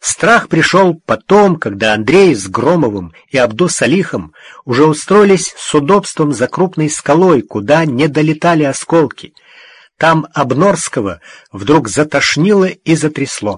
Страх пришел потом, когда Андрей с Громовым и Абду-Салихом уже устроились с удобством за крупной скалой, куда не долетали осколки. Там Обнорского вдруг затошнило и затрясло.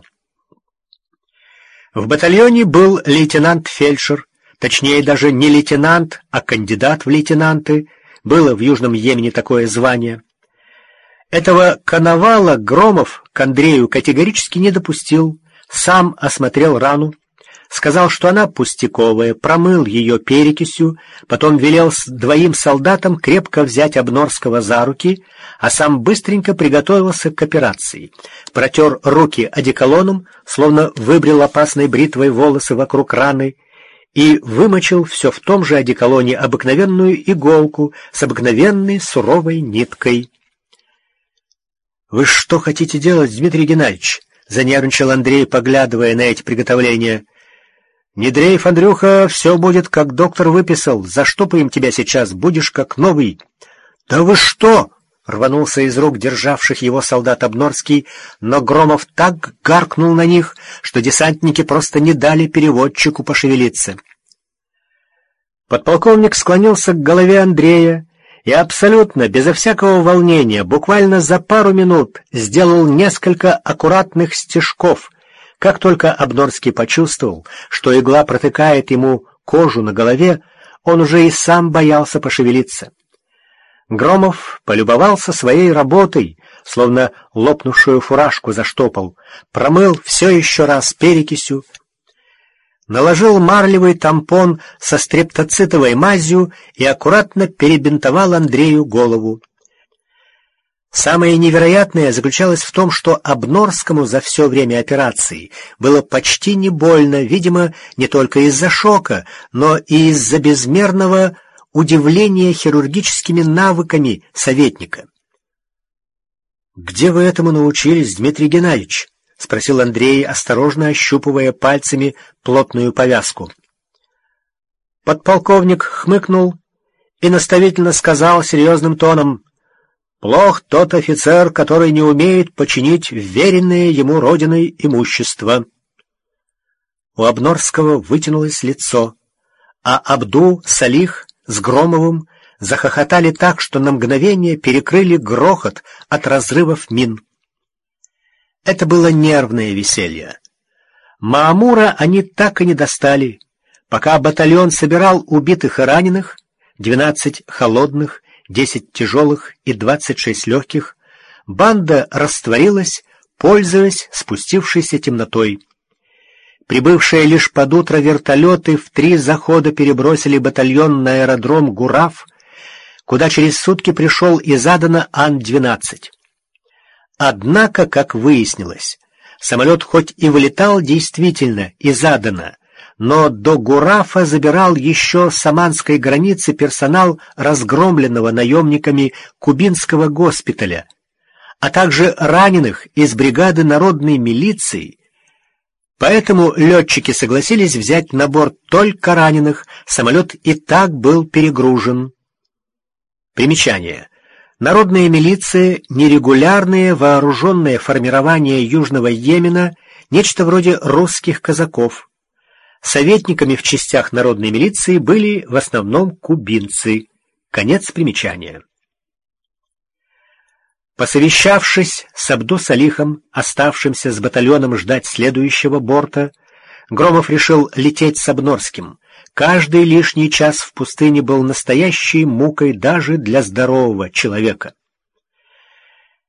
В батальоне был лейтенант-фельдшер, точнее даже не лейтенант, а кандидат в лейтенанты. Было в Южном Йемене такое звание. Этого коновала Громов к Андрею категорически не допустил, сам осмотрел рану, сказал, что она пустяковая, промыл ее перекисью, потом велел двоим солдатам крепко взять Обнорского за руки, а сам быстренько приготовился к операции. Протер руки одеколоном, словно выбрил опасной бритвой волосы вокруг раны, и вымочил все в том же одеколоне обыкновенную иголку с обыкновенной суровой ниткой. «Вы что хотите делать, Дмитрий Геннадьевич?» — занервничал Андрей, поглядывая на эти приготовления. «Не дрейф, Андрюха, все будет, как доктор выписал. Заштопаем тебя сейчас, будешь как новый». «Да вы что?» — рванулся из рук державших его солдат Обнорский, но Громов так гаркнул на них, что десантники просто не дали переводчику пошевелиться. Подполковник склонился к голове Андрея и абсолютно, безо всякого волнения, буквально за пару минут сделал несколько аккуратных стежков. Как только Обнорский почувствовал, что игла протыкает ему кожу на голове, он уже и сам боялся пошевелиться. Громов полюбовался своей работой, словно лопнувшую фуражку заштопал, промыл все еще раз перекисью, наложил марлевый тампон со стрептоцитовой мазью и аккуратно перебинтовал Андрею голову. Самое невероятное заключалось в том, что Обнорскому за все время операции было почти не больно, видимо, не только из-за шока, но и из-за безмерного удивления хирургическими навыками советника. «Где вы этому научились, Дмитрий Геннадьевич?» — спросил Андрей, осторожно ощупывая пальцами плотную повязку. Подполковник хмыкнул и наставительно сказал серьезным тоном: «Плох тот офицер, который не умеет починить вверенное ему родиной имущество». У Обнорского вытянулось лицо, а Абду-Салих с Громовым захохотали так, что на мгновение перекрыли грохот от разрывов мин. Это было нервное веселье. Маамура они так и не достали. Пока батальон собирал убитых и раненых, 12 холодных, 10 тяжелых и 26 легких, банда растворилась, пользуясь спустившейся темнотой. Прибывшие лишь под утро вертолеты в 3 захода перебросили батальон на аэродром Гураф, куда через сутки пришел из Адана Ан-12. Однако, как выяснилось, самолет хоть и вылетал действительно из Адана, но до Гурафа забирал еще с оманской границы персонал разгромленного наемниками кубинского госпиталя, а также раненых из бригады народной милиции. Поэтому летчики согласились взять на борт только раненых, самолет и так был перегружен. Примечание. Народная милиция — нерегулярное вооруженное формирование Южного Йемена, нечто вроде русских казаков. Советниками в частях народной милиции были в основном кубинцы. Конец примечания. Посовещавшись с Абду-Салихом, оставшимся с батальоном ждать следующего борта, Громов решил лететь с Обнорским. Каждый лишний час в пустыне был настоящей мукой даже для здорового человека.